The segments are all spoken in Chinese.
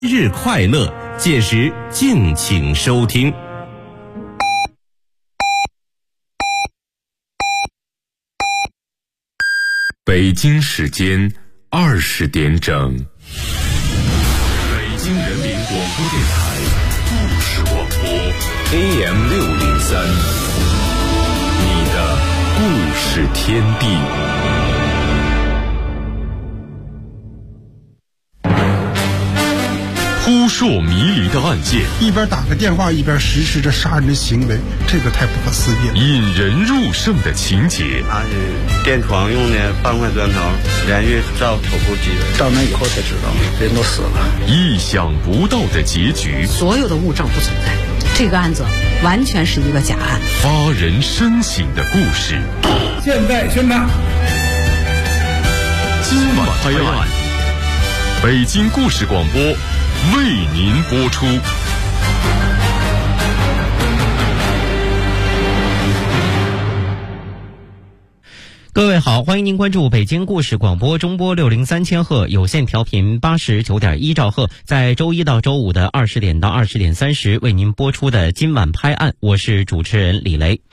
日快乐，届时敬请收听。 北京时间20点整，北京人民广播电台故事广播 AM603，你的故事天地。扑朔迷离的案件， 一边打个电话一边实施着杀人的行为，这个太不可思议了。 引人入胜的情节， 他是电床用的半块砖头，连续照头部击的， 到那以后才知道人都死了。 意想不到的结局， 所有的物证不存在，这个案子完全是一个假案。 发人深省的故事， 现在宣判， 今晚拍案，北京故事广播为您播出。 各位好，欢迎您关注北京故事广播中波603千赫有线调频89.1兆赫，在周一到周五的20点到20点30为您播出的今晚拍案，我是主持人李雷。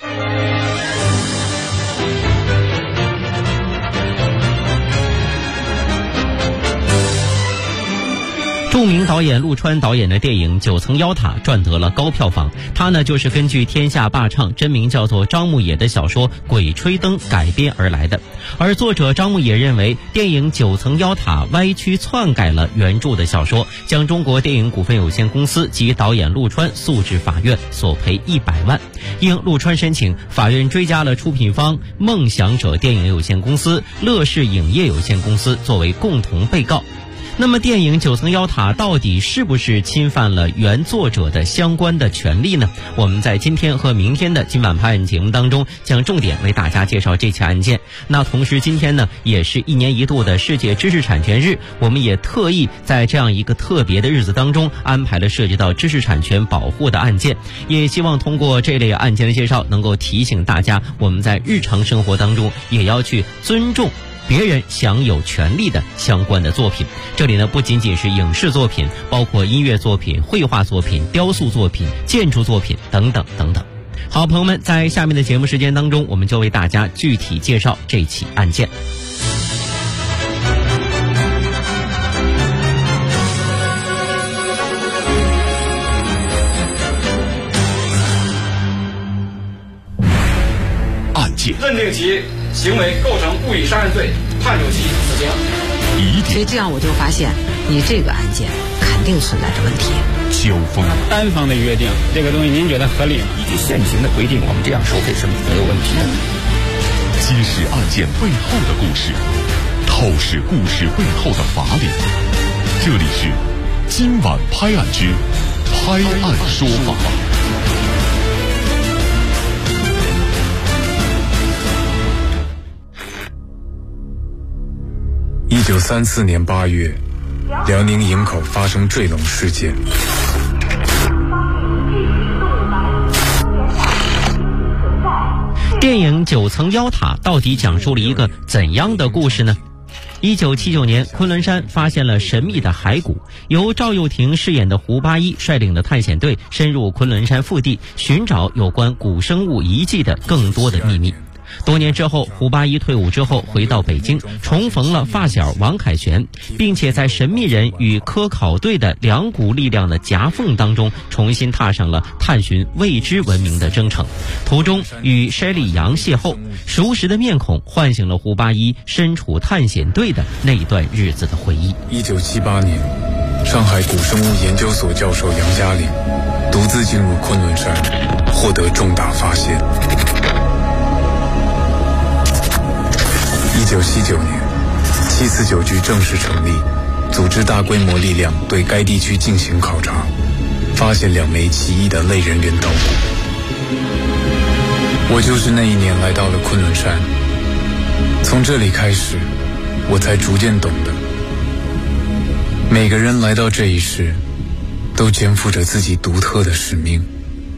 著名导演陆川导演的电影《九层妖塔》赚得了高票房，它呢就是根据天下霸唱真名叫做张牧野的小说《鬼吹灯》改编而来的。而作者张牧野认为，电影《九层妖塔》歪曲篡改了原著的小说，将中国电影股份有限公司及导演陆川诉至法院，索赔100万。应陆川申请，法院追加了出品方梦想者电影有限公司、乐视影业有限公司作为共同被告。那么电影《九层妖塔》到底是不是侵犯了原作者的相关的权利呢？我们在今天和明天的今晚拍案节目当中将重点为大家介绍这起案件。那同时今天呢也是1年1度的世界知识产权日，我们也特意在这样一个特别的日子当中安排了涉及到知识产权保护的案件，也希望通过这类案件的介绍能够提醒大家，我们在日常生活当中也要去尊重别人享有权利的相关的作品。这里呢不仅仅是影视作品，包括音乐作品、绘画作品、雕塑作品、建筑作品等等等等。好，朋友们，在下面的节目时间当中，我们就为大家具体介绍这起案件。 案件认定其行为构成故意杀人罪，判处其死刑。 所以这样我就发现，你这个案件肯定存在着问题。 交锋， 单方的约定，这个东西您觉得合理吗？ 依据现行的规定，我们这样收费是没有问题的。 揭示案件背后的故事，透视故事背后的法理。这里是今晚拍案之拍案说法。 1934年8月，辽宁营口发生坠楼事件。 电影《九层妖塔》到底讲述了一个怎样的故事呢？1979年，昆仑山发现了神秘的骸骨，由赵又廷饰演的胡八一率领的探险队深入昆仑山腹地，寻找有关古生物遗迹的更多的秘密。多年之后，胡八一退伍之后回到北京，重逢了发小王凯旋，并且在神秘人与科考队的两股力量的夹缝当中，重新踏上了探寻未知文明的征程。途中与筛利杨邂逅，熟识的面孔唤醒了胡八一身处探险队的那段日子的回忆。 1978年，上海古生物研究所教授杨嘉玲独自进入昆仑山，获得重大发现。1979年，749局正式成立，组织大规模力量对该地区进行考察，发现2枚奇异的类人猿头骨。我就是那一年来到了昆仑山，从这里开始，我才逐渐懂得，每个人来到这一世，都肩负着自己独特的使命。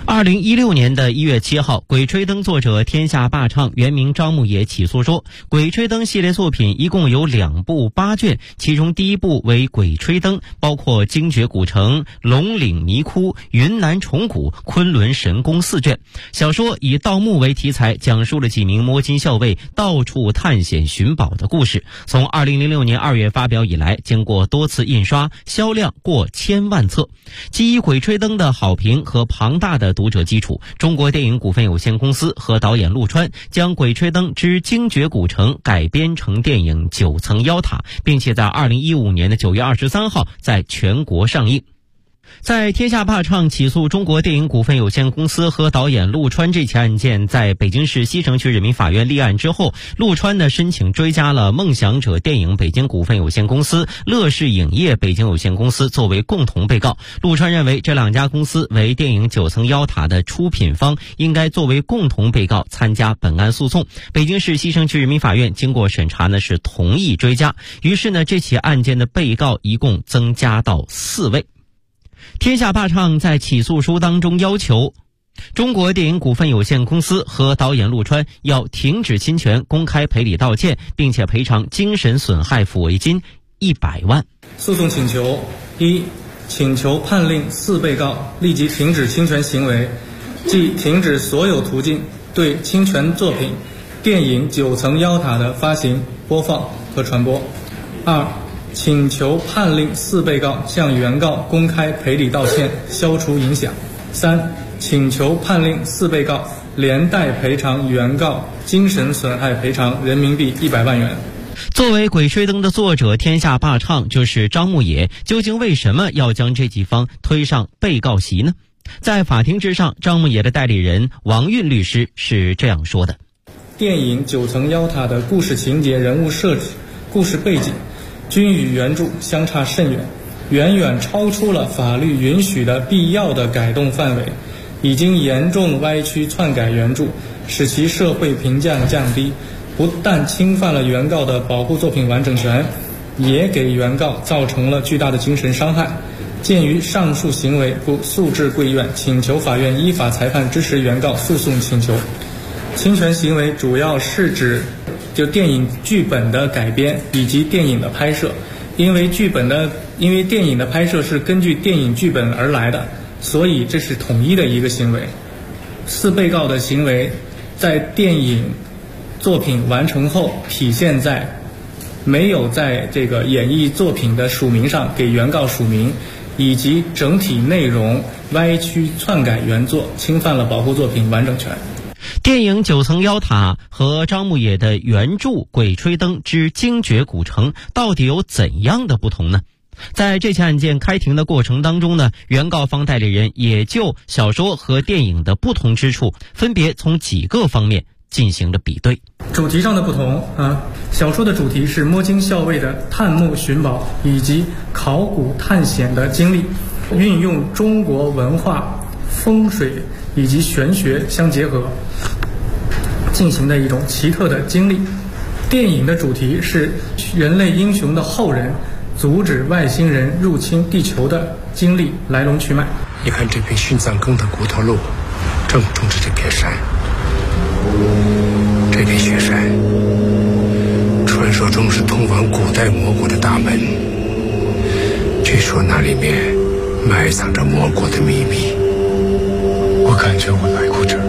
2016年的1月7号，《鬼吹灯》作者天下霸唱原名张牧野起诉说，《鬼吹灯》系列作品一共有2部8卷，其中第1部为《鬼吹灯》，包括精绝古城、龙岭迷窟、云南虫谷、昆仑神宫4卷。小说以盗墓为题材，讲述了几名摸金校尉到处探险寻宝的故事。从2006年2月发表以来，经过多次印刷，销量过1000万册。基于《鬼吹灯》的好评和庞大的读者基础，中国电影股份有限公司和导演陆川将《鬼吹灯之精绝古城》改编成电影《9层妖塔》，并且在2015年的9月23号在全国上映。在天下霸唱起诉中国电影股份有限公司和导演陆川这起案件在北京市西城区人民法院立案之后，陆川呢申请追加了梦想者电影北京股份有限公司、乐视影业北京有限公司作为共同被告。陆川认为这2家公司为电影《9层妖塔》的出品方，应该作为共同被告参加本案诉讼。北京市西城区人民法院经过审查呢是同意追加，于是呢这起案件的被告一共增加到4位。天下霸唱在起诉书当中要求中国电影股份有限公司和导演陆川要停止侵权，公开赔礼道歉，并且赔偿精神损害抚慰金100万。 诉讼请求：1、请求判令4被告立即停止侵权行为，即停止所有途径对侵权作品电影《9层妖塔》的发行、播放和传播。2、请求判令4被告向原告公开赔礼道歉，消除影响。3、请求判令4被告连带赔偿原告精神损害赔偿人民币100万元。 作为《鬼吹灯》的作者，天下霸唱就是张牧野，究竟为什么要将这几方推上被告席呢？在法庭之上，张牧野的代理人王运律师是这样说的： 电影《9层妖塔》的故事情节、人物设置、故事背景均与原著相差甚远，远远超出了法律允许的必要的改动范围，已经严重歪曲篡改原著，使其社会评价降低，不但侵犯了原告的保护作品完整权，也给原告造成了巨大的精神伤害。鉴于上述行为，故诉至贵院，请求法院依法裁判支持原告诉讼请求。侵权行为主要是指电影剧本的改编以及电影的拍摄，因为电影的拍摄是根据电影剧本而来的，所以这是统一的一个行为。4被告的行为在电影作品完成后体现在没有在这个演艺作品的署名上给原告署名，以及整体内容歪曲篡改原作，侵犯了保护作品完整权。 电影《9层妖塔》和张牧野的原著《鬼吹灯之精绝古城》到底有怎样的不同呢？在这起案件开庭的过程当中呢，原告方代理人也就小说和电影的不同之处，分别从几个方面进行了比对。 主题上的不同小说的主题是摸金校尉的探墓寻宝以及考古探险的经历，运用中国文化、风水以及玄学相结合进行的一种奇特的经历。电影的主题是人类英雄的后人阻止外星人入侵地球的经历来龙去脉。 你看这片殉葬坑的骨头路，正中着这片山。这片雪山传说中是通往古代魔国的大门，据说那里面埋藏着魔国的秘密。我感觉我来过这儿。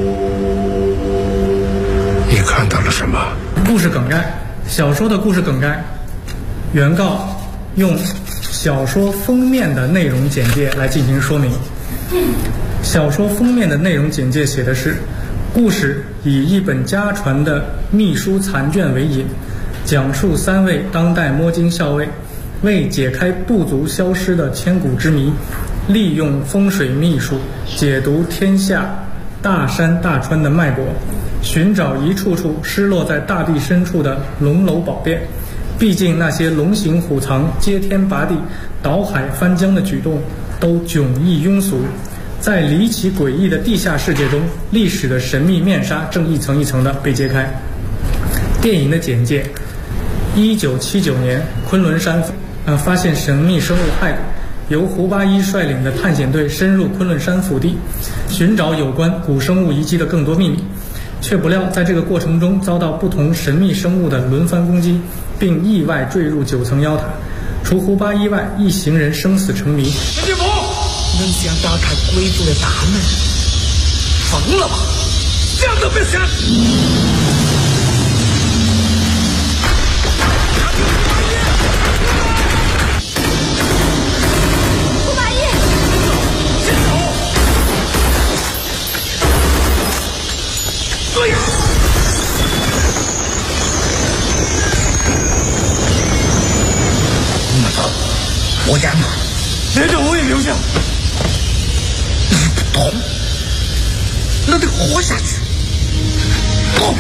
你看到了什么？ 故事梗概，小说的故事梗概，原告用小说封面的内容简介来进行说明。小说封面的内容简介写的是：故事以一本家传的秘书残卷为引，讲述3位当代摸金校尉为解开部族消失的千古之谜，利用风水秘术解读天下大山大川的脉搏，寻找一处处失落在大地深处的龙楼宝殿。毕竟那些龙行虎藏、接天拔地、倒海翻江的举动都迥异庸俗，在离奇诡异的地下世界中，历史的神秘面纱正一层一层地被揭开。电影的简介：1979年，昆仑山发现神秘生物骸骨， 由胡八一率领的探险队深入昆仑山腹地，寻找有关古生物遗迹的更多秘密。却不料在这个过程中遭到不同神秘生物的轮番攻击，并意外坠入9层妖塔。除胡八一外，一行人生死成谜。 陈金福，能想打开贵族的大门？疯了吗？想都别想！ 胡八一， 先走！对。 我家嘛， 连着我也留下。 你不懂，那得活下去。不，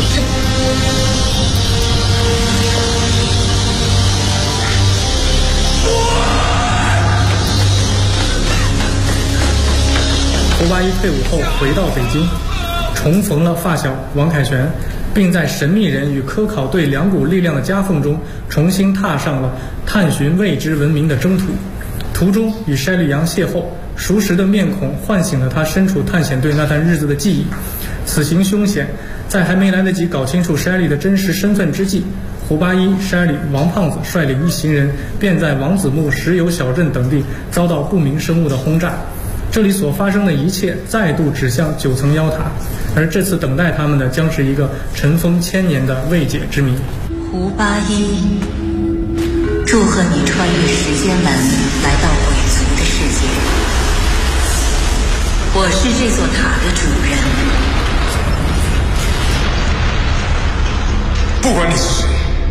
胡八一退伍后回到北京，重逢了发小王凯旋，并在神秘人与科考队两股力量的夹缝中，重新踏上了探寻未知文明的征途。途中与筛绿杨邂逅，熟识的面孔唤醒了他身处探险队那段日子的记忆。此行凶险，在还没来得及搞清楚筛绿的真实身份之际，胡八一、筛绿、王胖子率领一行人便在王子木石油小镇等地遭到不明生物的轰炸。这里所发生的一切再度指向9层妖塔，而这次等待他们的将是一个尘封1000年的未解之谜。 胡八一，祝贺你穿越时间门来到鬼族的世界。我是这座塔的主人。 不管你是谁，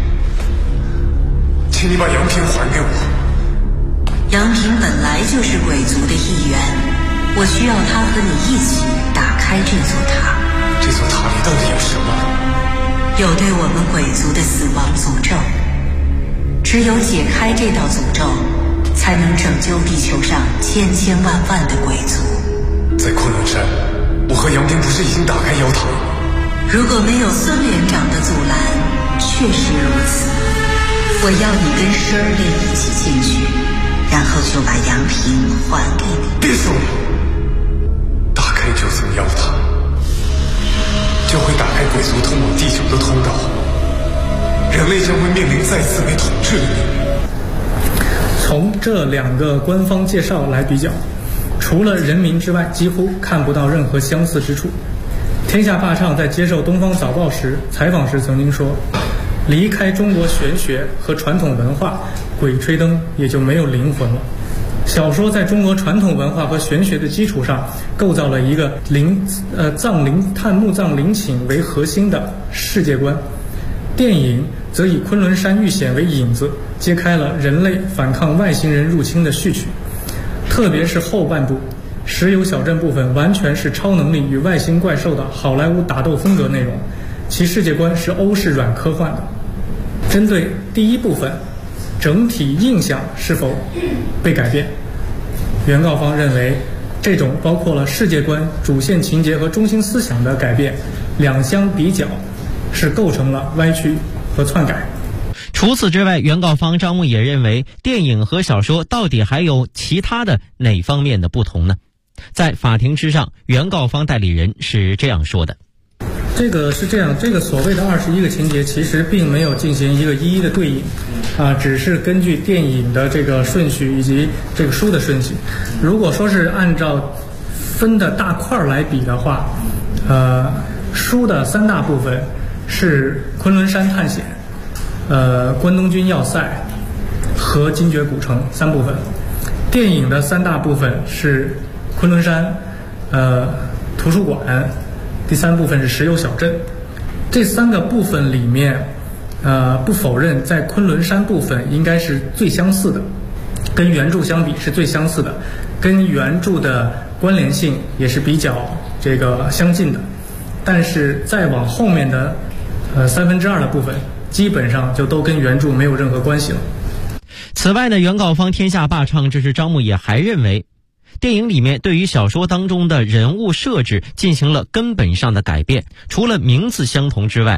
请你把杨平还给我。 杨平本来就是鬼族的一员，我需要他和你一起打开这座塔。 这座塔里到底有什么？ 有对我们鬼族的死亡诅咒。只有解开这道诅咒，才能拯救地球上千千万万的鬼族。 在昆仑山，我和杨平不是已经打开妖塔了吗？ 如果没有孙连长的阻拦，确实如此。我要你跟Shirley一起进去，然后就把杨平还给你。 别说了，打开9层妖塔，就会打开鬼族通往地球的通道，人类将会面临再次被统治的命运。 从这2个官方介绍来比较，除了人民之外，几乎看不到任何相似之处。天下霸唱在接受《东方早报》采访时曾经说，离开中国玄学和传统文化，鬼吹灯也就没有灵魂了。小说在中国传统文化和玄学的基础上，构造了一个墓葬陵寝为核心的世界观。电影则以昆仑山遇险为引子，揭开了人类反抗外星人入侵的序曲。特别是后半部石油小镇部分，完全是超能力与外星怪兽的好莱坞打斗风格内容，其世界观是欧式软科幻的。针对第一部分整体印象是否被改变，原告方认为这种包括了世界观、主线情节和中心思想的改变，两相比较是构成了歪曲和篡改。 除此之外，原告方张牧野认为，电影和小说到底还有其他的哪方面的不同呢？在法庭之上，原告方代理人是这样说的： 这个是这样，这个所谓的21个情节其实并没有进行一个一一的对应，只是根据电影的这个顺序以及这个书的顺序。如果说是按照分的大块来比的话，书的3大部分是昆仑山探险、关东军要塞和精绝古城3部分。电影的3大部分是昆仑山、图书馆，第3部分是石油小镇。这3个部分里面，不否认在昆仑山部分应该是最相似的，跟原著相比是最相似的，跟原著的关联性也是比较这个相近的。但是再往后面的2/3的部分，基本上就都跟原著没有任何关系了。 此外呢，原告方天下霸唱之张牧野还认为，电影里面对于小说当中的人物设置进行了根本上的改变，除了名字相同之外，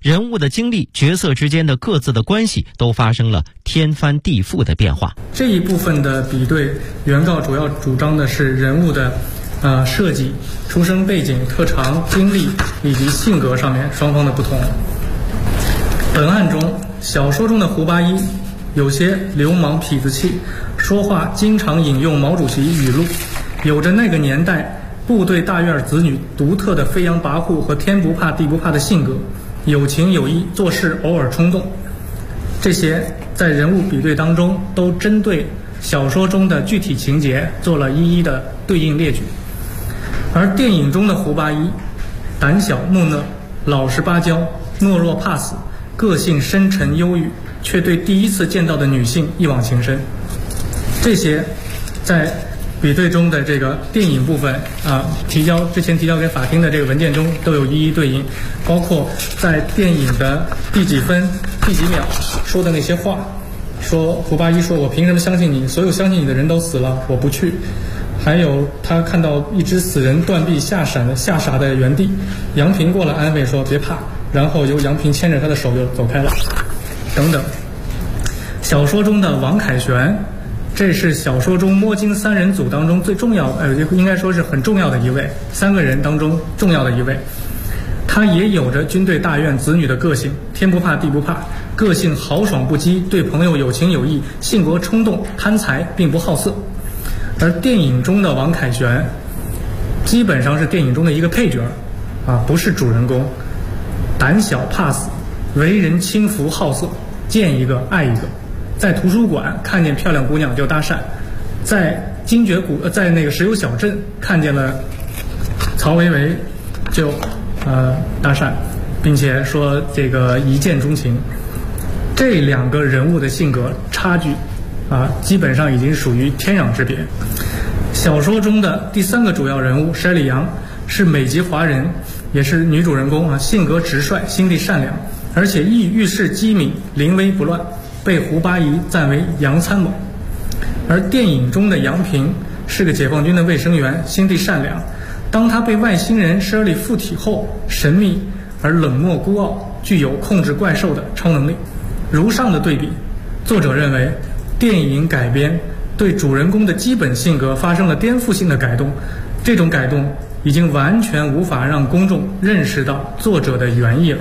人物的经历、角色之间的各自的关系都发生了天翻地覆的变化。 这一部分的比对，原告主要主张的是人物的设计、出生背景、特长、经历以及性格上面双方的不同。本案中，小说中的胡八一有些流氓痞子气，说话经常引用毛主席语录，有着那个年代部队大院子女独特的飞扬跋扈和天不怕地不怕的性格，有情有义，做事偶尔冲动。这些在人物比对当中都针对小说中的具体情节做了一一的对应列举。而电影中的胡八一胆小木讷，老实巴交，懦弱怕死，个性深沉忧郁，却对第一次见到的女性一往情深。这些在比对中的这个电影部分之前提交给法庭的这个文件中都有一一对应，包括在电影的第几分第几秒说的那些话，说胡八一说我凭什么相信你，所有相信你的人都死了，我不去。还有他看到一只死人断臂吓傻在原地，杨平过来安慰说别怕，然后由杨平牵着他的手就走开了等等。小说中的王凯旋，这是小说中摸金三人组当中最重要应该说是很重要的一位，3个人当中重要的一位。他也有着军队大院子女的个性，天不怕地不怕，个性豪爽不羁，对朋友有情有义，性格冲动贪财，并不好色。而电影中的王凯旋基本上是电影中的一个配角不是主人公，胆小怕死，为人轻浮好色，见一个爱一个，在图书馆看见漂亮姑娘就搭讪，在在那个石油小镇看见了曹维维就搭讪，并且说这个一见钟情。这2个人物的性格差距基本上已经属于天壤之别。小说中的第3个主要人物筛里扬是美籍华人，也是女主人公性格直率，心地善良，而且遇事机敏，临危不乱，被胡八一赞为杨参谋。而电影中的杨平是个解放军的卫生员，心地善良，当他被外星人施里附体后，神秘而冷漠孤傲，具有控制怪兽的超能力。如上的对比，作者认为电影改编对主人公的基本性格发生了颠覆性的改动，这种改动已经完全无法让公众认识到作者的原意了。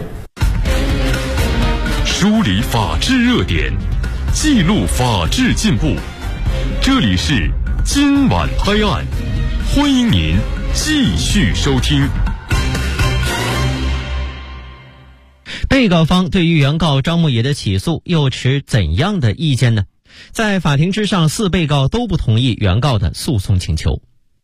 梳理法治热点，记录法治进步，这里是今晚拍案，欢迎您继续收听。 被告方对于原告张牧野的起诉又持怎样的意见呢？在法庭之上，4被告都不同意原告的诉讼请求。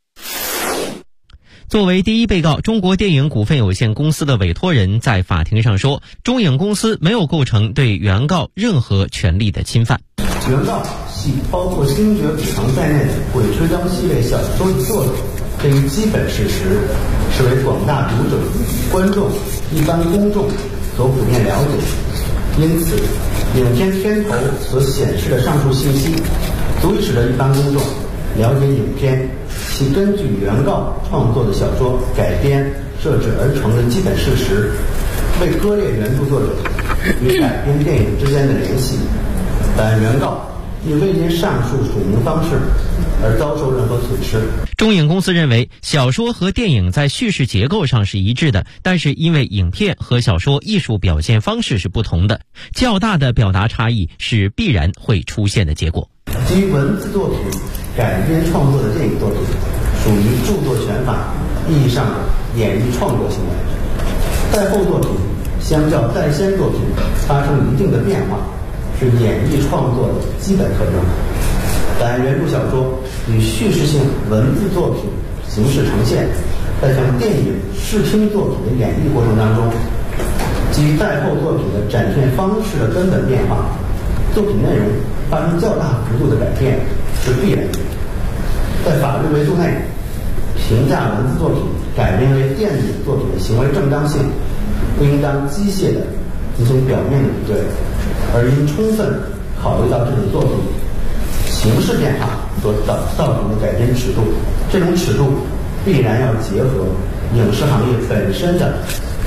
作为第一被告，中国电影股份有限公司的委托人在法庭上说，中影公司没有构成对原告任何权利的侵犯。 原告系包括《星爵古城》在内的鬼吹灯系列小说的作者，这一基本事实是为广大读者、观众、一般公众所普遍了解。因此，影片片头所显示的上述信息，足以使得一般公众了解影片其根据原告创作的小说改编设置而成的基本事实，为割裂原著作者与改编电影之间的联系。但原告亦未因上述署名方式而遭受任何损失。 中影公司认为，小说和电影在叙事结构上是一致的，但是因为影片和小说艺术表现方式是不同的，较大的表达差异是必然会出现的结果。 基于文字作品改编创作的电影作品，属于著作权法意义上的演绎创作行为。在后作品相较在先作品发生一定的变化，是演绎创作的基本特征。但原著小说以叙事性文字作品形式呈现，在向电影视听作品的演绎过程当中，基于在后作品的展现方式的根本变化，作品内容发生较大幅度的改变是必然的。在法律维度内，评价文字作品改编为电影作品的行为正当性，不应当机械地进行表面的比对，而应充分考虑到这种作品形式变化所造成的改编尺度，这种尺度必然要结合影视行业本身的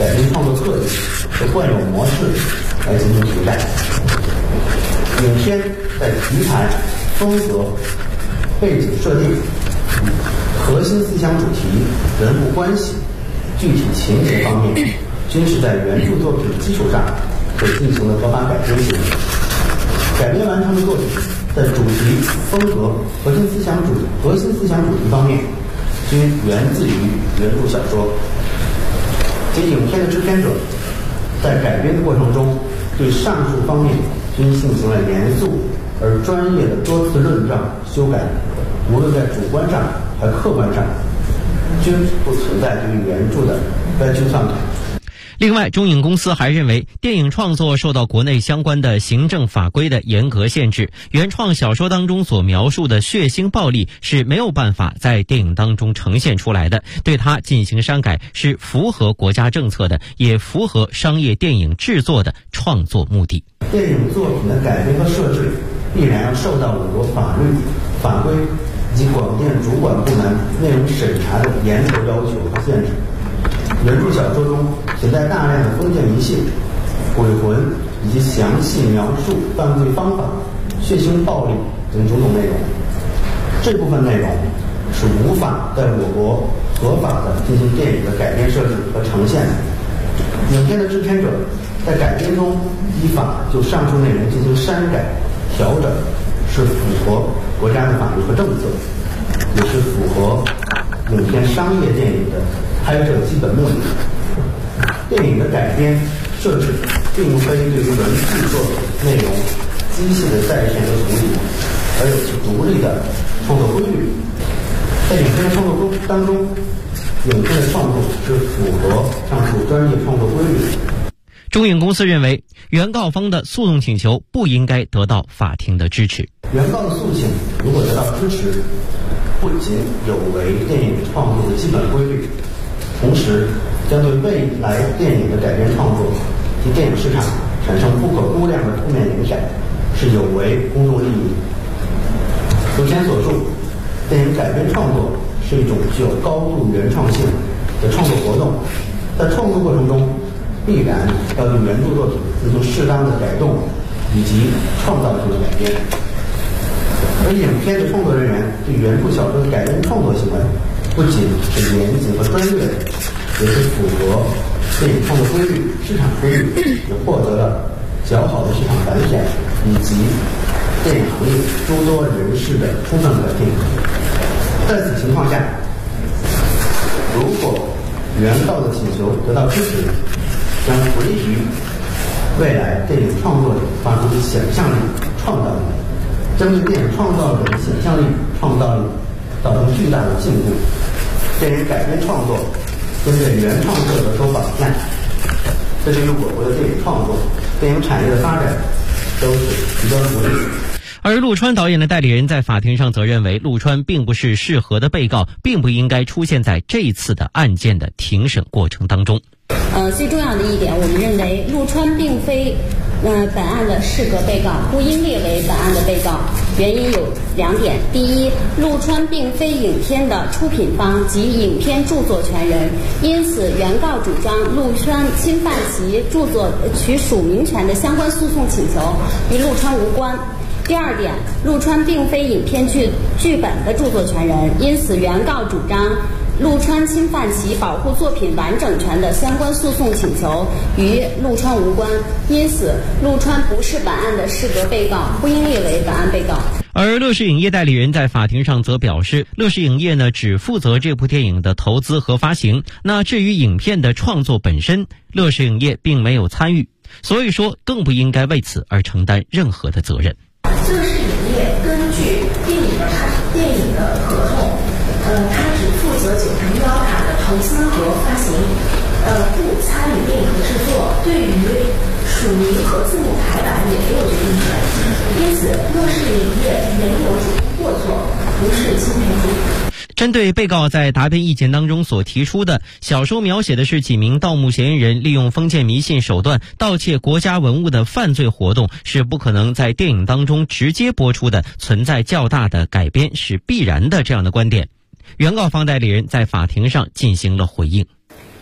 改编创作特点和惯有模式来进行评价。影片在题材、风格、背景设定、核心思想主题、人物关系、具体情节方面，均是在原著作品基础上所进行的合法改编行为。改编完成的作品在主题、风格、核心思想主题方面，均源自于原著小说。及影片的制片者在改编的过程中，对上述方面均进行了严肃而专业的多次论证修改，无论在主观上还客观上，均不存在对于原著的歪曲篡改。 另外，中影公司还认为，电影创作受到国内相关的行政法规的严格限制，原创小说当中所描述的血腥暴力是没有办法在电影当中呈现出来的，对它进行删改是符合国家政策的，也符合商业电影制作的创作目的。 电影作品的改编和设置必然要受到我国法律、法规以及广电主管部门内容审查的严格要求和限制。原著小说中存在大量的封建迷信、鬼魂以及详细描述犯罪方法、血腥暴力等种种内容，这部分内容是无法在我国合法的进行电影的改编设置和呈现的。影片的制片者在改编中依法就上述内容进行删改、调整，是符合国家的法律和政策，也是符合影片商业电影的拍摄基本目的。电影的改编设置并非对于原著作品内容机械的再现和处理，而有其独立的创作规律。在影片的创作当中，影片的创作是符合上述专业创作规律的。 中影公司认为，原告方的诉讼请求不应该得到法庭的支持。 原告的诉请如果得到支持，不仅有违电影创作的基本规律，同时将对未来电影的改编创作及电影市场产生不可估量的负面影响，是有违公众利益。如前所述，电影改编创作是一种具有高度原创性的创作活动，在创作过程中必然要对原著作品进行适当的改动以及创造性的改编。而影片的创作人员对原著小说的改编创作行为，不仅是严谨和专业的，也是符合电影创作规律、市场规律，也获得了较好的市场反响以及电影行业诸多人士的充分肯定。在此情况下，如果原告的请求得到支持，将不利于未来电影创作者发挥的想象力、创造力，将对电影创造者的想象力、创造力造成巨大的禁锢。电影改编创作跟着原创作者手绑架，这对于我国的电影创作、电影产业的发展都是极端不利。 而陆川导演的代理人在法庭上则认为，陆川并不是适合的被告，并不应该出现在这一次的案件的庭审过程当中。 最重要的一点，我们认为陆川并非本案的适格被告，不应列为本案的被告。原因有2点：第一，陆川并非影片的出品方及影片著作权人，因此原告主张陆川侵犯其著作取署名权的相关诉讼请求与陆川无关。第二点，陆川并非影片剧本的著作权人，因此原告主张陆川侵犯其保护作品完整权的相关诉讼请求与陆川无关，因此陆川不是本案的适格被告，不应列为本案被告。 而乐视影业代理人在法庭上则表示，乐视影业只负责这部电影的投资和发行，那至于影片的创作本身，乐视影业并没有参与，所以说更不应该为此而承担任何的责任。 乐视影业根据电影的合同，它只负责九层妖塔的投资和发行，不参与电影的制作，对于署名和字幕排版也没有决定权，因此乐视影业没有主动过错，不是侵权主体。 针对被告在答辩意见当中所提出的小说描写的是几名盗墓嫌疑人利用封建迷信手段盗窃国家文物的犯罪活动是不可能在电影当中直接播出的，存在较大的改编是必然的这样的观点，原告方代理人在法庭上进行了回应。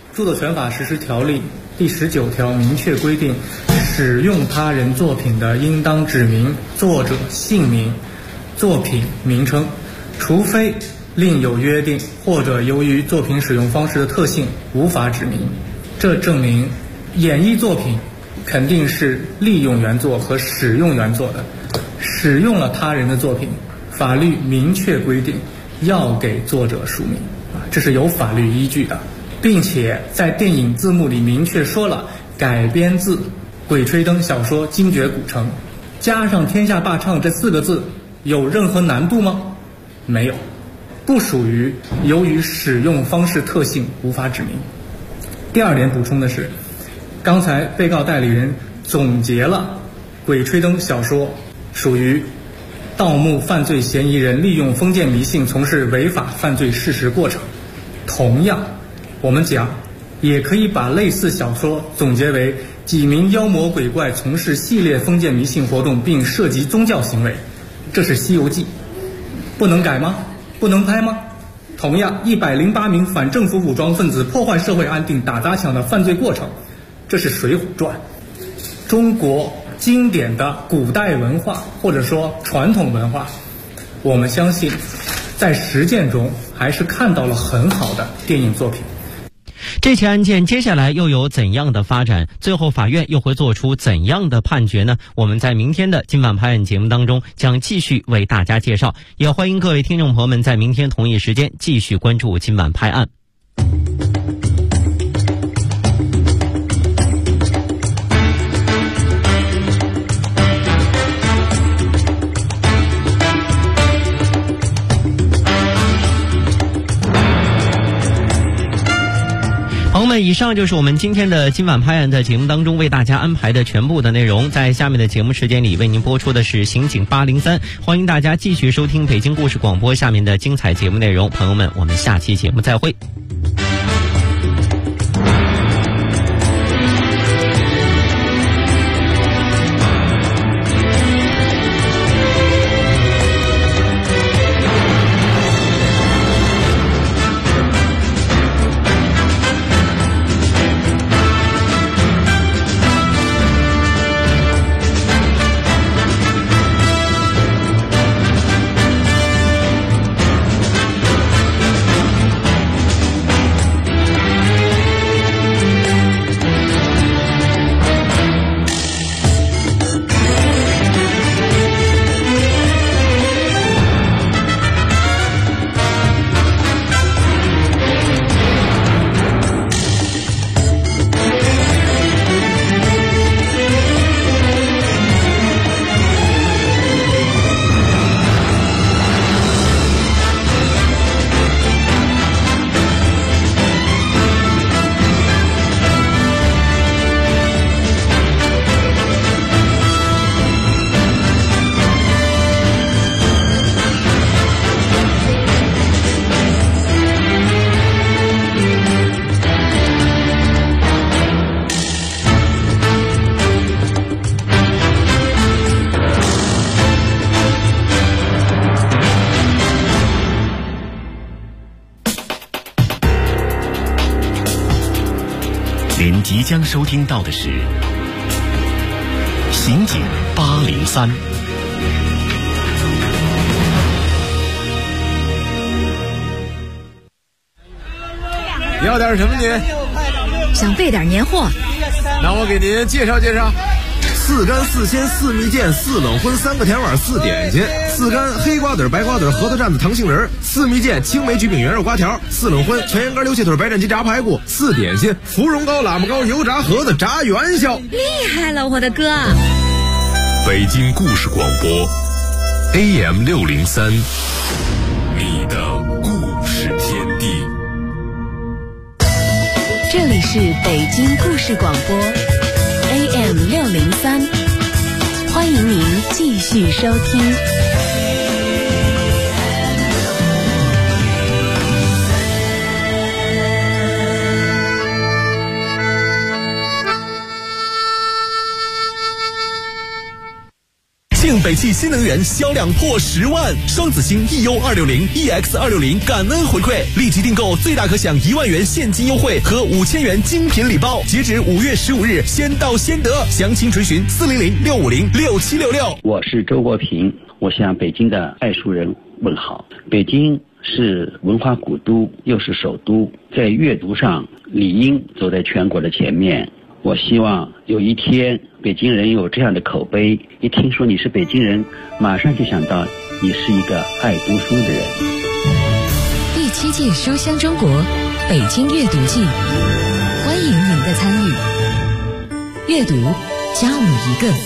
著作权法实施条例第19条明确规定，使用他人作品的应当指明作者姓名、作品名称，除非另有约定或者由于作品使用方式的特性无法指明。这证明演绎作品肯定是利用原作和使用原作的，使用了他人的作品，法律明确规定要给作者署名，这是有法律依据的，并且在电影字幕里明确说了改编自《鬼吹灯》小说《精绝古城》，加上天下霸唱这4个字有任何难度吗？没有，不属于由于使用方式特性无法指明。第二点补充的是，刚才被告代理人总结了《鬼吹灯》小说属于盗墓犯罪嫌疑人利用封建迷信从事违法犯罪事实过程。同样，我们讲也可以把类似小说总结为几名妖魔鬼怪从事系列封建迷信活动并涉及宗教行为，这是《西游记》，不能改吗？不能拍吗？同样，108名反政府武装分子破坏社会安定、打砸抢的犯罪过程，这是《水浒传》。中国经典的古代文化或者说传统文化，我们相信在实践中还是看到了很好的电影作品。 这起案件接下来又有怎样的发展？最后法院又会做出怎样的判决呢？我们在明天的今晚拍案节目当中将继续为大家介绍，也欢迎各位听众朋友们在明天同一时间继续关注今晚拍案。朋友们，以上就是我们今天的今晚拍案的节目当中为大家安排的全部的内容。在下面的节目时间里为您播出的是刑警803，欢迎大家继续收听北京故事广播下面的精彩节目内容。朋友们，我们下期节目再会。 您即将收听到的是刑警803。 要点什么您？ 想备点年货。 那我给您介绍介绍：4干4鲜4蜜饯4冷荤3个甜碗4点心，4干黑瓜子白瓜子核桃蘸子糖杏仁，4蜜饯青梅焗饼圆肉瓜条，4冷荤全羊肝溜蟹腿白斩鸡炸排骨，4点心芙蓉糕喇嘛糕油炸盒子炸元宵。 厉害了，我的哥！ 北京故事广播 AM 603，你的故事天地。 这里是北京故事广播 AM 603，欢迎您继续收听。 庆北汽新能源销量破10万，双子星 EU260、EX260 感恩回馈，立即订购最大可享1万元现金优惠和5000元精品礼包，截止5月15日，先到先得。详情垂询400-650-6766。 我是周国平，我向北京的爱书人问好。北京是文化古都，又是首都，在阅读上理应走在全国的前面。我希望有一天北京人有这样的口碑，一听说你是北京人，马上就想到你是一个爱读书的人。 第7届书香中国北京阅读季，欢迎您的参与。阅读加我一个。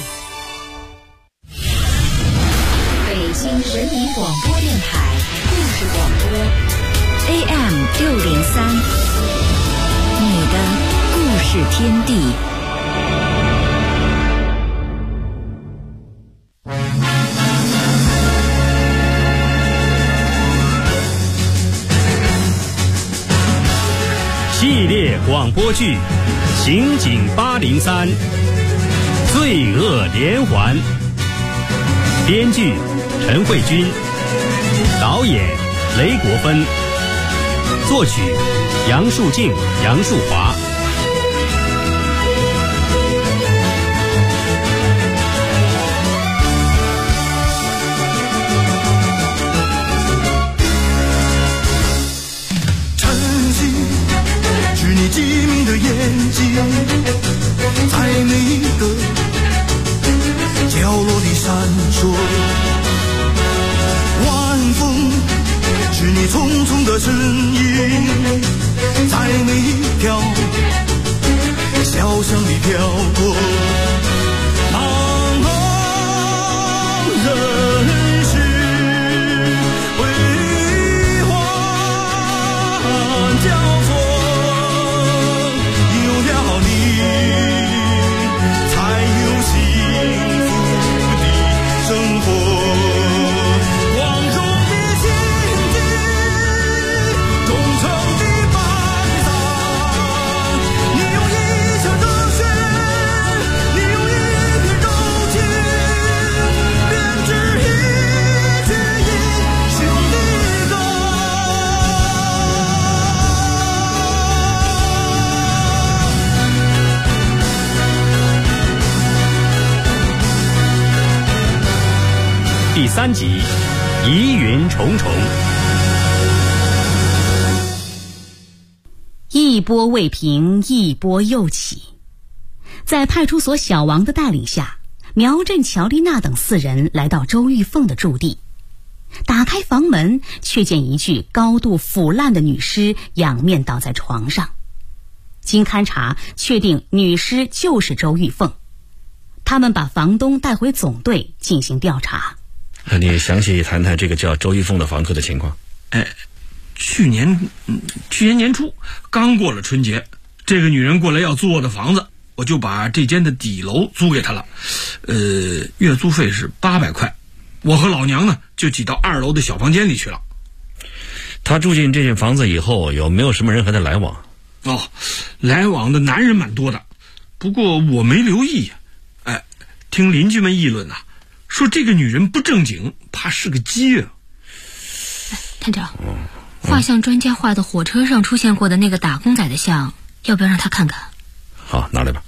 北京人民广播电台故事广播 AM603，你的故事天地。 系列广播剧《刑警803》，罪恶连环。编剧陈慧君，导演雷国芬，作曲杨树静、杨树华。 你机敏的眼睛，在每一个角落里闪烁。晚风是你匆匆的身影，在每一条小巷里飘过。茫茫人世辉煌交错。 第3集，疑云重重。 一波未平，一波又起。在派出所小王的带领下，苗振、乔丽娜等4人来到周玉凤的住地。打开房门，却见一具高度腐烂的女尸仰面倒在床上。经勘查，确定女尸就是周玉凤。他们把房东带回总队进行调查。 你详细谈谈这个叫周玉凤的房客的情况。 去年年初刚过了春节，这个女人过来要租我的房子，我就把这间的底楼租给她了。月租费是800块，我和老娘呢就挤到2楼的小房间里去了。 她住进这间房子以后，有没有什么人和她来往？ 来往的男人蛮多的，不过我没留意。听邻居们议论啊，说这个女人不正经，怕是个鸡啊。 探长，画像专家画的火车上出现过的那个打工仔的像，要不要让他看看？ 好，拿来吧。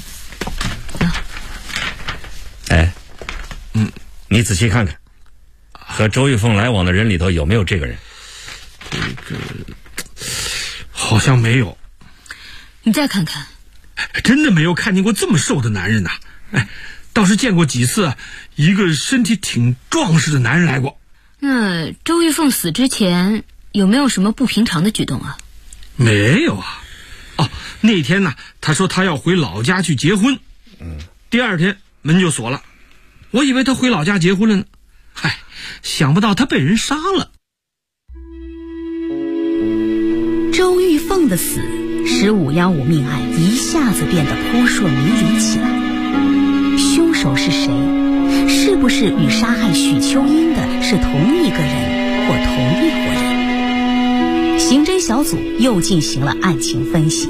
你仔细看看，和周玉凤来往的人里头有没有这个人？ 这个好像没有。 你再看看。 真的没有看见过这么瘦的男人呐。倒是见过几次一个身体挺壮实的男人来过。 那周玉凤死之前有没有什么不平常的举动啊？ 没有啊。那天呢，他说他要回老家去结婚。第2天门就锁了，我以为他回老家结婚了呢。想不到他被人杀了。 周玉凤的死使515命案一下子变得扑朔迷离起来。凶手是谁？是不是与杀害许秋英的是同一个人或同一伙人？刑侦小组又进行了案情分析。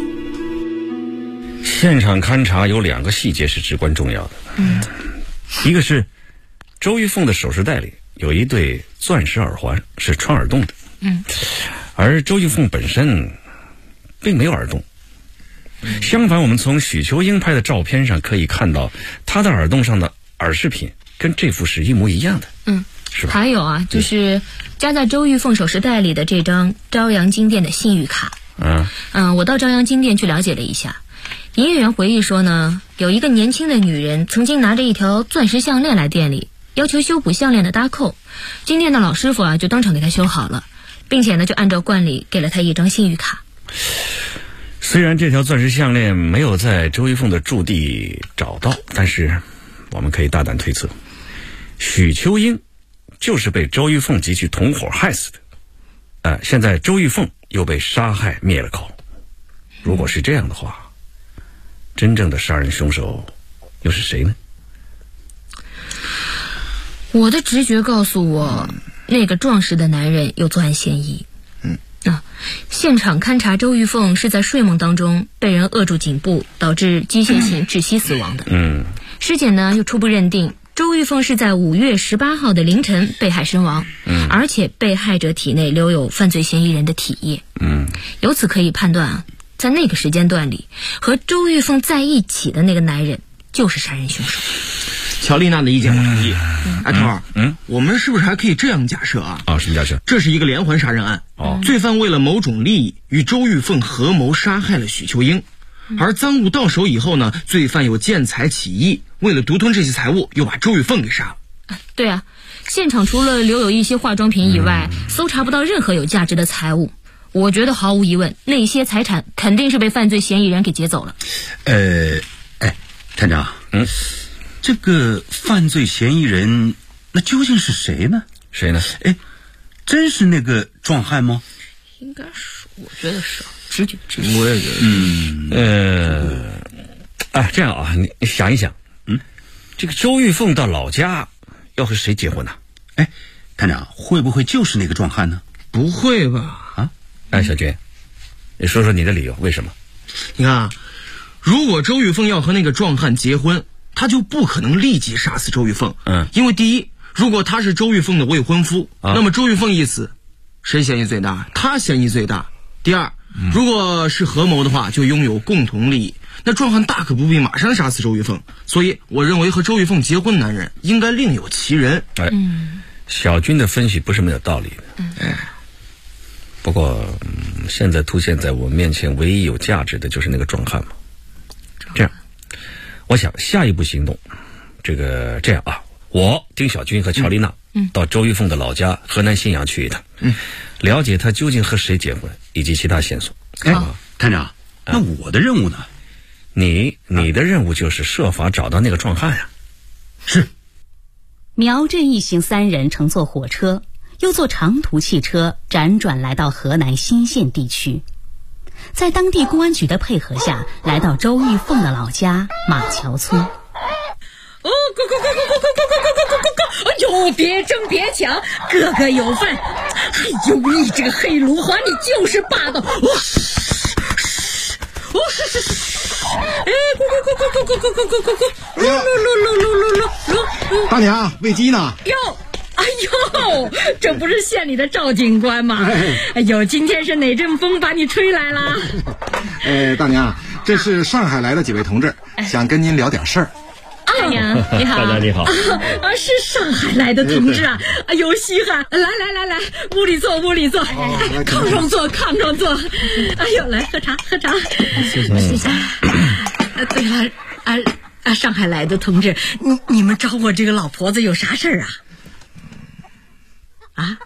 现场勘查有2个细节是至关重要的。一个是周玉凤的首饰袋里有一对钻石耳环，是穿耳洞的。而周玉凤本身并没有耳洞。相反，我们从许秋英拍的照片上可以看到，她的耳洞上的耳饰品跟这副是一模一样的。是吧？ 还有啊，就是夹在周玉凤首饰袋里的这张朝阳金店的信誉卡。我到朝阳金店去了解了一下，营业员回忆说呢，有一个年轻的女人曾经拿着一条钻石项链来店里，要求修补项链的搭扣。金店的老师傅啊，就当场给她修好了，并且呢，就按照惯例给了她一张信誉卡。 虽然这条钻石项链没有在周玉凤的驻地找到，但是我们可以大胆推测，许秋英就是被周玉凤及其同伙害死的。现在周玉凤又被杀害灭了口。如果是这样的话，真正的杀人凶手又是谁呢？ 我的直觉告诉我，那个壮实的男人有作案嫌疑。现场勘查周玉凤是在睡梦当中被人扼住颈部，导致机械性窒息死亡的。尸检呢又初步认定周玉凤是在5月18号的凌晨被害身亡，而且被害者体内留有犯罪嫌疑人的体液。由此可以判断啊，在那个时间段里和周玉凤在一起的那个男人就是杀人凶手。 乔丽娜的意见我同意。头儿，我们是不是还可以这样假设啊？ 什么假设？ 这是一个连环杀人案。罪犯为了某种利益与周玉凤合谋杀害了许秋英，而赃物到手以后呢，罪犯又见财起意，为了独吞这些财物，又把周玉凤给杀了。 对啊，现场除了留有一些化妆品以外，搜查不到任何有价值的财物。我觉得毫无疑问，那些财产肯定是被犯罪嫌疑人给劫走了。 探长，这个犯罪嫌疑人那究竟是谁呢？ 谁呢？ 真是那个壮汉吗？ 应该是，我觉得是，直觉。 我也觉得。这样啊，你想一想，这个周玉凤到老家要和谁结婚呢？ 探长，会不会就是那个壮汉呢？ 不会吧？ 小军，你说说你的理由，为什么？ 你看啊，如果周玉凤要和那个壮汉结婚，他就不可能立即杀死周玉凤。因为第一，如果他是周玉凤的未婚夫，那么周玉凤一死，谁嫌疑最大？他嫌疑最大。第二，如果是合谋的话，就拥有共同利益，那壮汉大可不必马上杀死周玉凤。所以我认为和周玉凤结婚的男人应该另有其人。 小军的分析不是没有道理的。不过现在凸现在我面前唯一有价值的就是那个壮汉嘛。这样，我想下一步行动，这样啊，我丁小军和乔丽娜到周玉凤的老家河南信阳去一趟，了解他究竟和谁结婚以及其他线索。 探长，那我的任务呢？ 你的任务就是设法找到那个壮汉呀。 是。 苗振一行3人乘坐火车，又坐长途汽车辗转来到河南新县地区，在当地公安局的配合下，来到周玉凤的老家马桥村。 哎呦，别争别抢，个个有份。哎呦，你这个黑芦花，你就是霸道。 大娘，喂鸡呢？ 哟，哎呦，这不是县里的赵警官吗？哎呦，今天是哪阵风把你吹来了？ 大娘，这是上海来的几位同志，想跟您聊点事儿。 大娘你好。 大娘你好。 是上海来的同志啊！哎呦，稀罕！来，屋里坐，炕上坐。哎呦，来喝茶。谢谢。对了，上海来的同志，你们找我这个老婆子有啥事儿啊？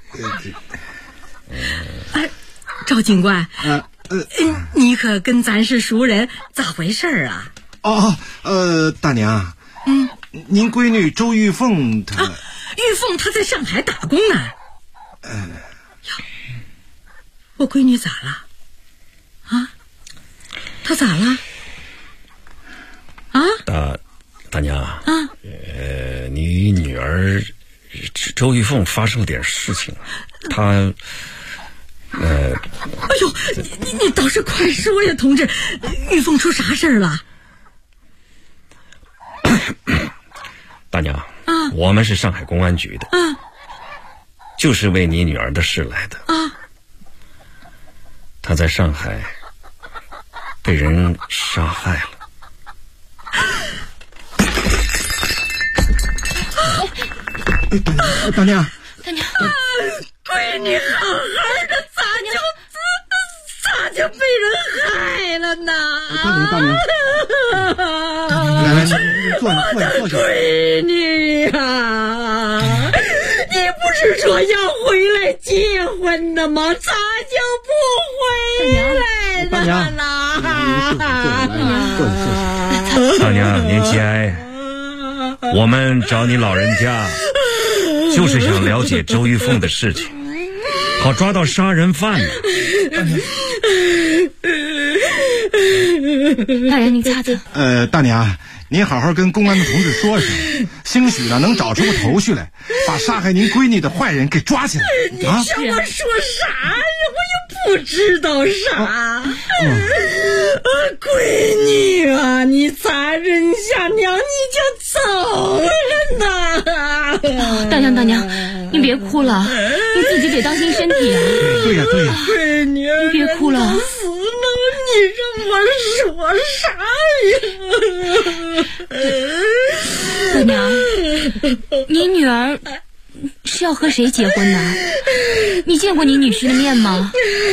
赵警官，你可跟咱是熟人，咋回事啊？ 大娘，您闺女周玉凤她， 玉凤她在上海打工呢。我闺女咋了？她咋了？ 大娘你女儿周玉凤发生了点事情，她哎呦，你倒是快说呀，同志，玉凤出啥事儿了？ 大娘， 我们是上海公安局的，就是为你女儿的事来的。她在上海被人杀害了。 大娘， 大娘， 闺女好好的，咋就被人害了呢？ 大娘，来，坐下。 闺女啊，你不是说要回来结婚的吗？咋就不回来了呢？ 大娘，您节哀，我们找你老人家就是想了解周玉凤的事情，好抓到杀人犯呢。 大人，您擦擦。 大娘，您好好跟公安的同志说声，兴许呢能找出个头绪来，把杀害您闺女的坏人给抓起来。 你让我说啥呀？我也不知道啥。闺女啊，你咋认下娘你就走了呢？ 大娘，您别哭了，您自己得当心身体啊。 对呀。 闺女， 你别哭了。 死呢，你让我说啥呀？ 大娘，你女儿是要和谁结婚呢？你见过你女婿的面吗？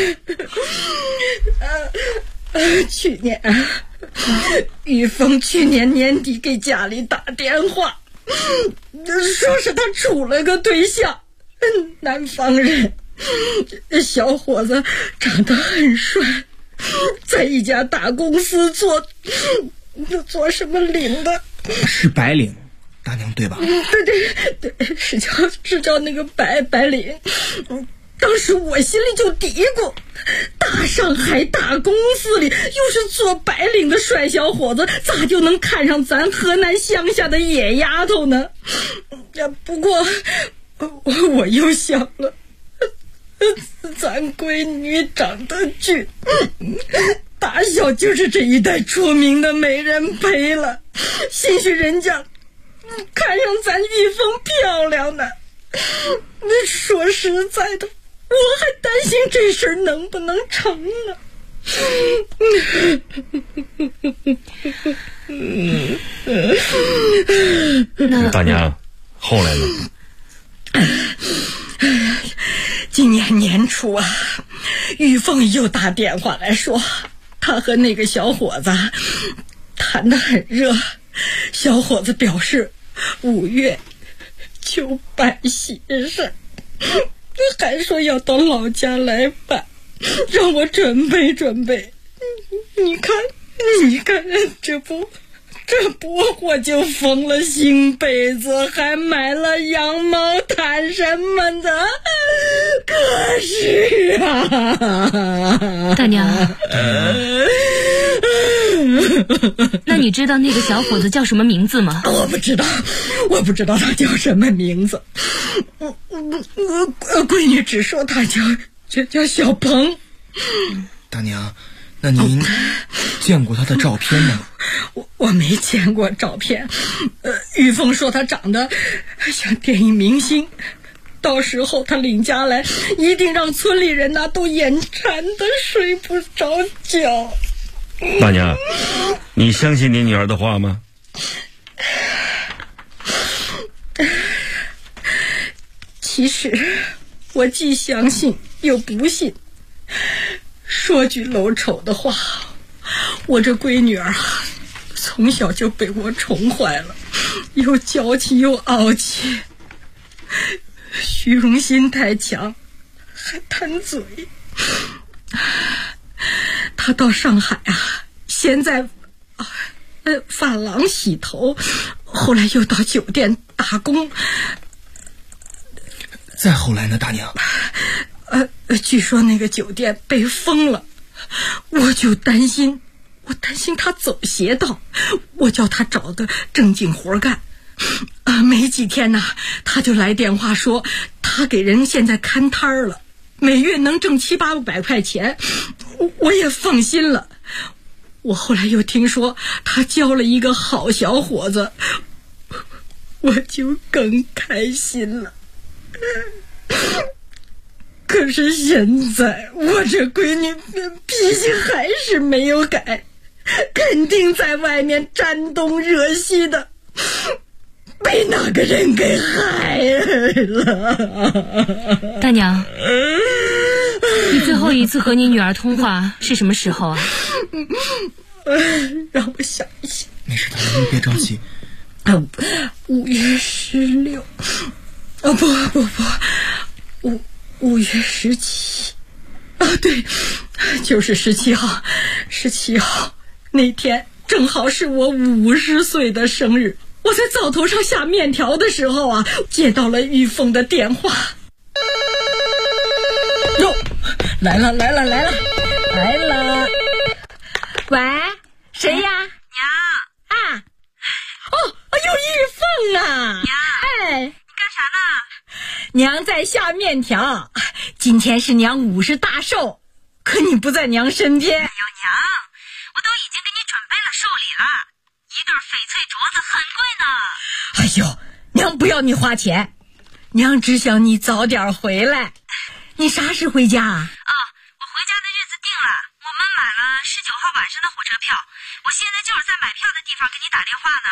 去年玉凤去年年底给家里打电话，说是他处了个对象，南方人，小伙子长得很帅，在一家大公司做什么领的， 是白领，大娘对吧？ 对，是叫那个白领。当时我心里就嘀咕，大上海大公司里又是做白领的帅小伙子，咋就能看上咱河南乡下的野丫头呢？不过我又想了，咱闺女长得俊，打小就是这一带出名的美人陪了，兴许人家看上咱玉凤漂亮呢。说实在的，我还担心这事儿能不能成呢？大娘，后来呢？ 今年年初啊，玉凤又打电话来说，她和那个小伙子谈得很热，小伙子表示5月就办喜事，还说要到老家来办，让我准备。你看，这不我就缝了新被子，还买了羊毛毯什么的。可是啊， 大娘，那你知道那个小伙子叫什么名字吗？ 我不知道他叫什么名字。闺女只说他叫小鹏。 大娘，那您见过他的照片吗？ 我没见过照片。玉凤说他长得像电影明星，到时候他领家来，一定让村里人都眼馋的睡不着觉。 大娘，你相信你女儿的话吗？ 其实我既相信又不信。说句搂丑的话，我这闺女儿从小就被我宠坏了，又娇气又傲气，虚荣心太强，还贪嘴。她到上海先在发廊洗头，后来又到酒店打工。 再后来呢，大娘？ 据说那个酒店被封了，我担心他走邪道，我叫他找个正经活干。没几天他就来电话说他给人现在看摊了，每月能挣700-800块钱，我也放心了。我后来又听说他交了一个好小伙子， 我就更开心了。可是现在我这闺女脾气还是没有改，肯定在外面沾东惹西的，被那个人给害了。 大娘，你最后一次和你女儿通话是什么时候啊？ 让我想一想。 没事，大娘，你别着急。 5月16，5月17，对，就是17号，17号那天正好是我50岁的生日。我在灶头上下面条的时候啊，接到了玉凤的电话。哟，来了！喂，谁呀？ 娘啊！玉凤啊！ 娘， 哎， 你干啥呢？ 娘在下面条。今天是娘50大寿，可你不在娘身边。 哎呦娘，我都已经给你准备了寿礼了，一对翡翠镯子很贵呢。 哎呦，娘不要你花钱，娘只想你早点回来。你啥时回家啊？ 我回家的日子定了，我们买了19号晚上的火车票，我现在就是在买票的地方给你打电话呢。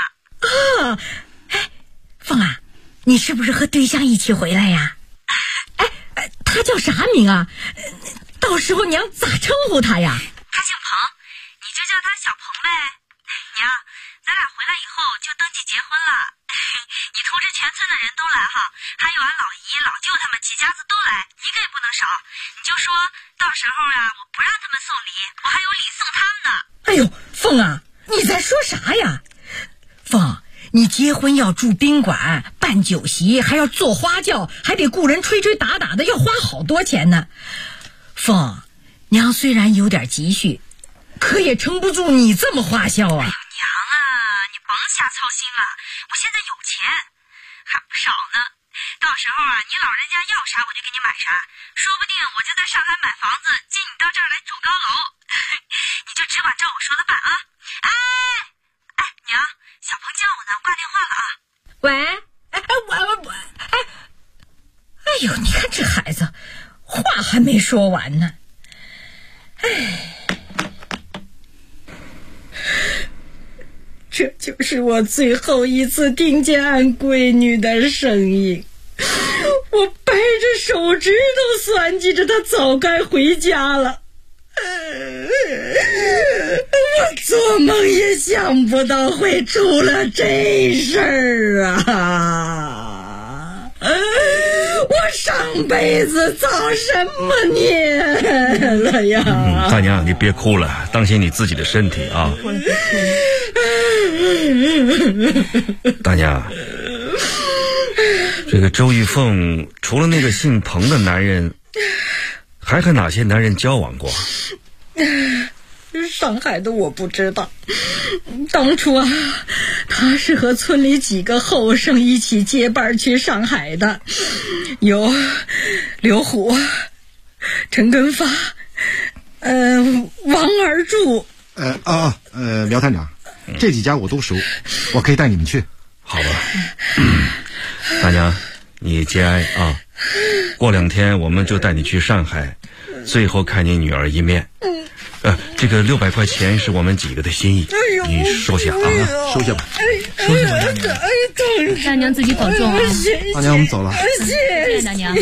凤啊，你是不是和对象一起回来呀？他叫啥名啊？到时候娘咋称呼他呀？ 他姓彭，你就叫他小彭呗。娘，咱俩回来以后就登记结婚了，你通知全村的人都来哈，还有俺老姨老舅他们几家子都来，一个也不能少。你就说到时候啊，我不让他们送礼，我还有礼送他们呢。 哎呦，凤啊，你在说啥呀？凤，你结婚要住宾馆，办酒席，还要做花轿，还得雇人吹吹打打的，要花好多钱呢。凤，娘虽然有点积蓄，可也撑不住你这么花销啊。 哎呦娘啊，你甭瞎操心了，我现在有钱，还不少呢。到时候啊，你老人家要啥我就给你买啥，说不定我就在上海买房子，进你到这儿来住高楼。你就只管照我说的办啊。哎，娘，小鹏叫我呢，挂电话了啊。 喂，哎呦，你看这孩子，话还没说完呢。这就是我最后一次听见俺闺女的声音，我掰着手指头算计着她早该回家了。我做梦也想不到会出了这事儿啊！我上辈子造什么孽了呀？ 大娘，你别哭了，当心你自己的身体啊！大娘，这个周玉凤除了那个姓彭的男人，还和哪些男人交往过？ 上海的我不知道，当初啊，他是和村里几个后生一起结伴去上海的，有刘虎、陈根发、王二柱。 苗探长，这几家我都熟，我可以带你们去。 好吧，大娘，你节哀啊！过2天我们就带你去上海，最后看你女儿一面。这个600块钱是我们几个的心意，你收下啊，收下吧，收下吧，大娘。 大娘自己保重啊！ 大娘，我们走了。 谢谢大娘。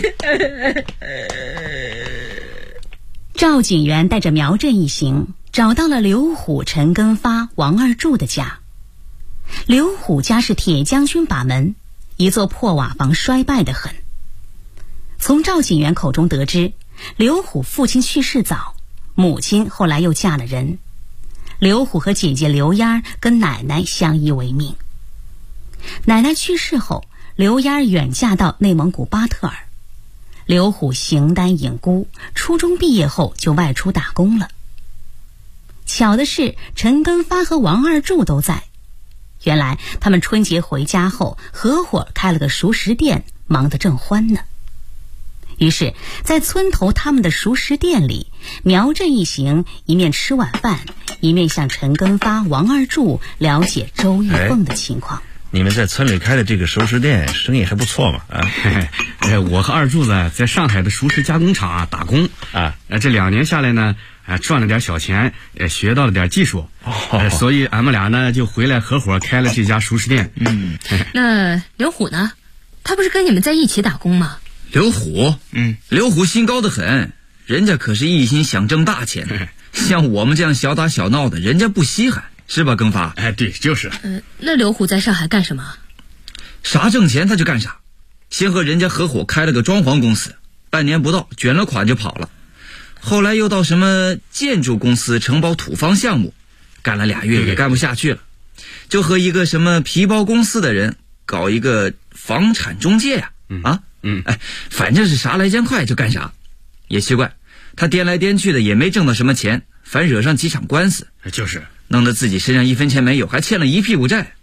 赵警员带着苗振一行找到了刘虎、陈根发、王二柱的家。刘虎家是铁将军把门，一座破瓦房，衰败得很。从赵警员口中得知，刘虎父亲去世早，母亲后来又嫁了人。刘虎和姐姐刘丫跟奶奶相依为命。奶奶去世后，刘丫远嫁到内蒙古巴特尔。刘虎形单影孤，初中毕业后就外出打工了。巧的是，陈根发和王二柱都在。原来他们春节回家后合伙开了个熟食店，忙得正欢呢。于是在村头他们的熟食店里，苗振一行一面吃晚饭，一面向陈根发、王二柱了解周玉凤的情况。 你们在村里开的这个熟食店生意还不错嘛？啊， 我和二柱子在上海的熟食加工厂打工啊，这2年下来呢，赚了点小钱，学到了点技术，所以俺们俩呢就回来合伙开了这家熟食店。 那刘虎呢？他不是跟你们在一起打工吗？ 刘虎，刘虎心高得很，人家可是一心想挣大钱的。像我们这样小打小闹的，人家不稀罕，是吧，庚发？ 对，就是。 那刘虎在上海干什么？ 啥挣钱他就干啥。先和人家合伙开了个装潢公司，半年不到卷了款就跑了。后来又到什么建筑公司承包土方项目，干了2月也干不下去了，就和一个什么皮包公司的人搞一个房产中介呀，反正是啥来钱快就干啥。也奇怪，他颠来颠去的也没挣到什么钱，反惹上几场官司， 就是弄得自己身上1分钱没有，还欠了一屁股债。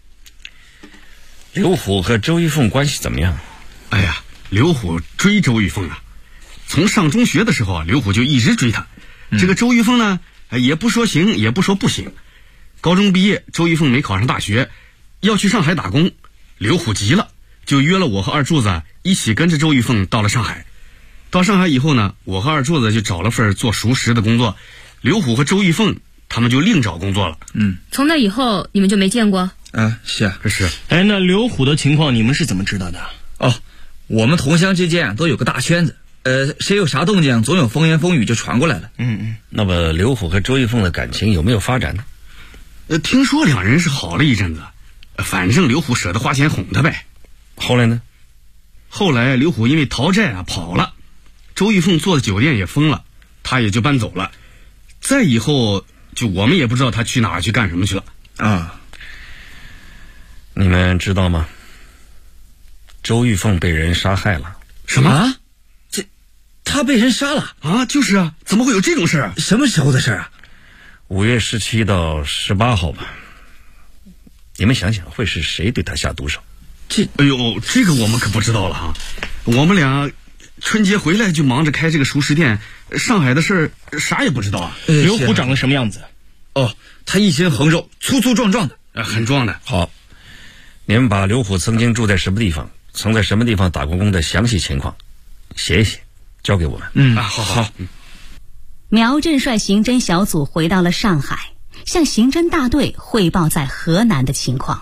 刘虎和周玉凤关系怎么样？ 哎呀，刘虎追周玉凤啊，从上中学的时候啊，刘虎就一直追她。这个周玉凤呢，也不说行，也不说不行。高中毕业，周玉凤没考上大学，要去上海打工。刘虎急了，就约了我和二柱子一起跟着周玉凤到了上海。到上海以后呢，我和二柱子就找了份做熟食的工作，刘虎和周玉凤他们就另找工作了。 从那以后你们就没见过？ 是啊， 是。 那刘虎的情况你们是怎么知道的？我们同乡之间都有个大圈子，谁有啥动静，总有风言风语就传过来了。 那么刘虎和周玉凤的感情有没有发展呢？ 听说2人是好了一阵子，反正刘虎舍得花钱哄他呗。 后来呢？ 后来刘虎因为逃债跑了，周玉凤做的酒店也封了，他也就搬走了。再以后就我们也不知道他去哪儿去干什么去了啊。 你们知道吗？周玉凤被人杀害了。 什么？ 他被人杀了啊？就是啊，怎么会有这种事啊？ 什么时候的事啊 ？5月17到18号吧。你们想想，会是谁对他下毒手？ 哎呦，这个我们可不知道了哈。我们俩春节回来就忙着开这个熟食店，上海的事啥也不知道啊。 刘虎长得什么样子？他一身横肉，粗粗壮壮的， 很壮的。 好，你们把刘虎曾经住在什么地方，曾在什么地方打过工的详细情况写一写，交给我们。 好。 苗震率刑侦小组回到了上海，向刑侦大队汇报在河南的情况。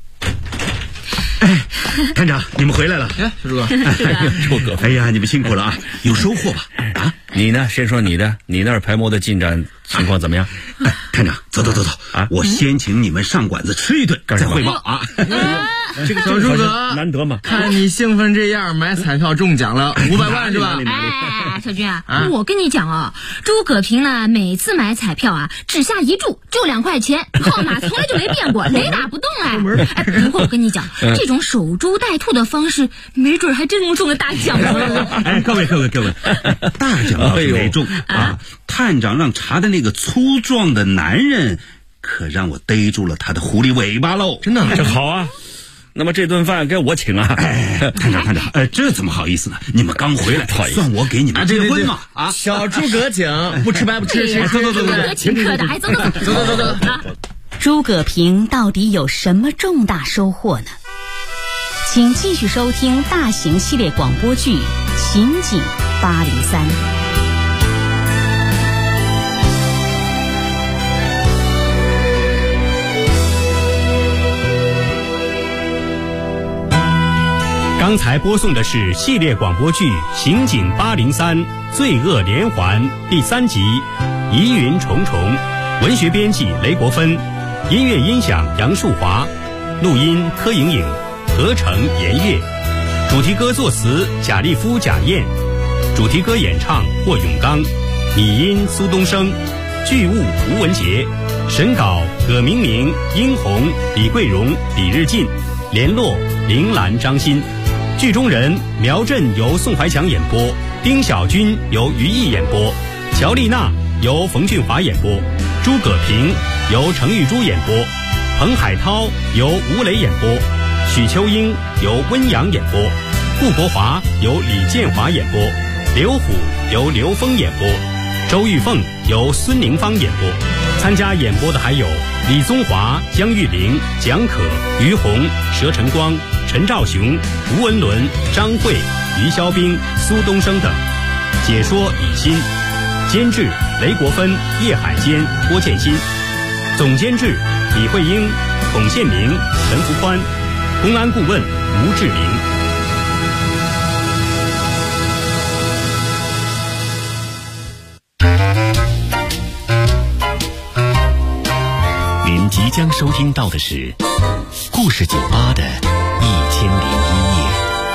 探长，你们回来了。 小朱哥， 朱哥， 哎呀，你们辛苦了啊，有收获吧？ 你呢？先说你的，你那儿排摸的进展情况怎么样？ 探长，走啊！我先请你们上馆子吃一顿，再汇报啊。 这个小朱哥难得嘛， 看你兴奋这样，买彩票中奖了500万是吧？ 小军我跟你讲啊，诸葛平呢每次买彩票啊，只下一注就2块钱，号码从来就没变过，雷打不动不过我跟你讲，这种守株待兔的方式，没准还真能中个大奖呢。 各位，大奖倒是没中啊！探长让查的那个粗壮的男人，可让我逮住了他的狐狸尾巴喽！ 真的，这好啊！那么这顿饭该我请啊！ 探长，这怎么好意思呢？你们刚回来，算我给你们结婚嘛！ 小诸葛请，不吃白不吃。 走，请客的，走。 诸葛平到底有什么重大收获呢？请继续收听大型系列广播剧《刑警803》。 刚才播送的是系列广播剧《刑警803罪恶连环》第3集《疑云重重》，文学编辑雷国芬，音乐音响杨树华，录音柯莹莹，合成严月，主题歌作词贾立夫、贾燕，主题歌演唱霍永刚，拟音苏东升，剧务吴文杰，审稿葛明明、殷红、李桂荣、李日进，联络铃兰、张欣。剧中人苗震由宋怀强演播，丁小军由于毅演播，乔丽娜由冯俊华演播，诸葛平由程玉珠演播，彭海涛由吴磊演播，许秋英由温阳演播，顾国华由李建华演播，刘虎由刘峰演播，周玉凤由孙宁芳演播。 参加演播的还有李宗华、姜玉玲、蒋可、于红、佘晨光、陈兆雄、吴文伦、张慧、于肖兵、苏东升等。解说李欣，监制雷国芬、叶海坚、郭建新，总监制李慧英、孔宪明、陈福宽，公安顾问吴志明。 您即将收听到的是故事酒吧的1001夜。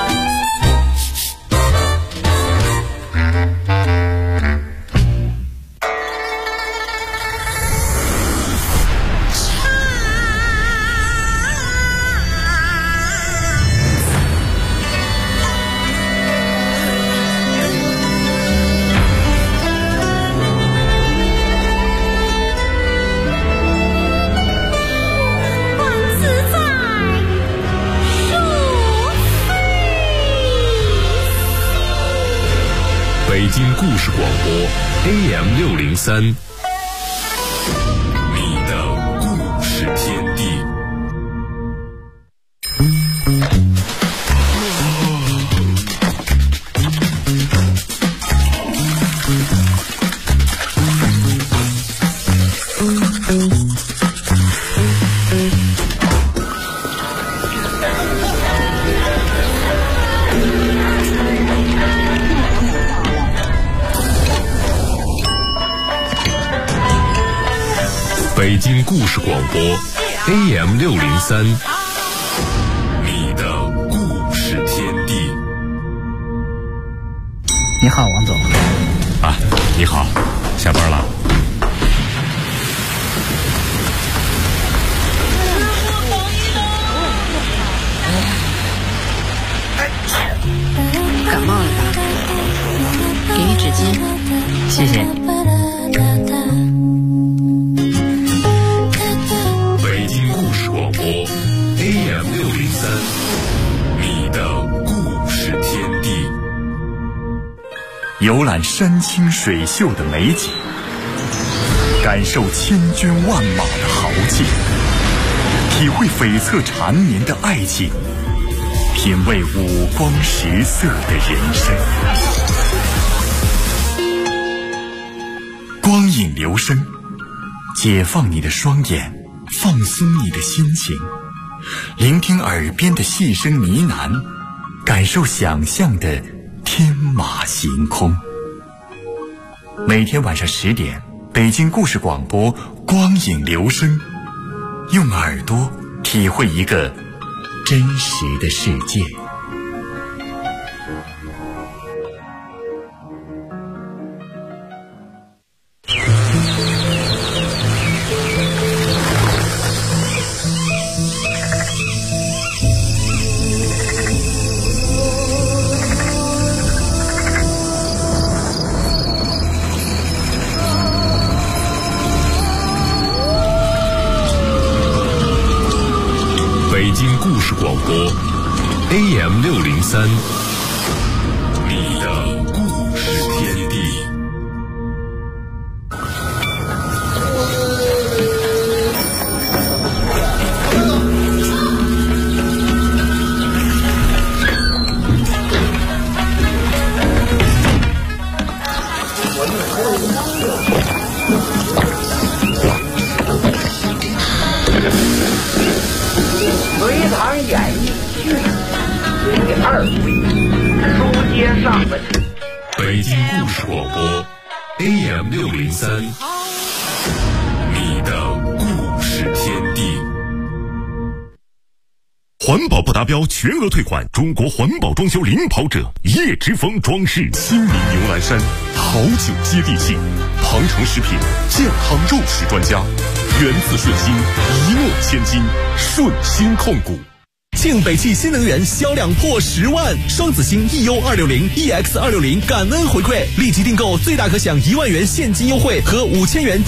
北京故事广播 AM603， 你的故事天地。北京故事广播 AM603， 你的故事天地。 你好，王总。 啊，你好，下班了。 感冒了吧？给你纸巾，谢谢。 AM603， 你的故事天地。 游览山清水秀的美景，感受千军万马的豪气，体会悱恻缠绵的爱情，品味五光十色的人生。光影流声，解放你的双眼，放松你的心情，聆听耳边的细声呢喃，感受想象的天马行空。每天晚上10点，北京故事广播光影流声，用耳朵体会一个真实的世界。 北京故事广播 AM603， 你的故事天地。 隋唐演义续第2回，书接上文。 北京故事广播 AM603， 你的故事天地。 环保不达标全额退款，中国环保装修领跑者叶之峰装饰，亲临牛栏山，好酒接地气，庞城食品健康肉食专家，源自顺心，一诺千金，顺心控股。 庆北汽新能源销量破10万，双子星 EU260、EX260感恩回馈，立即订购最大可享1万元现金优惠和5000元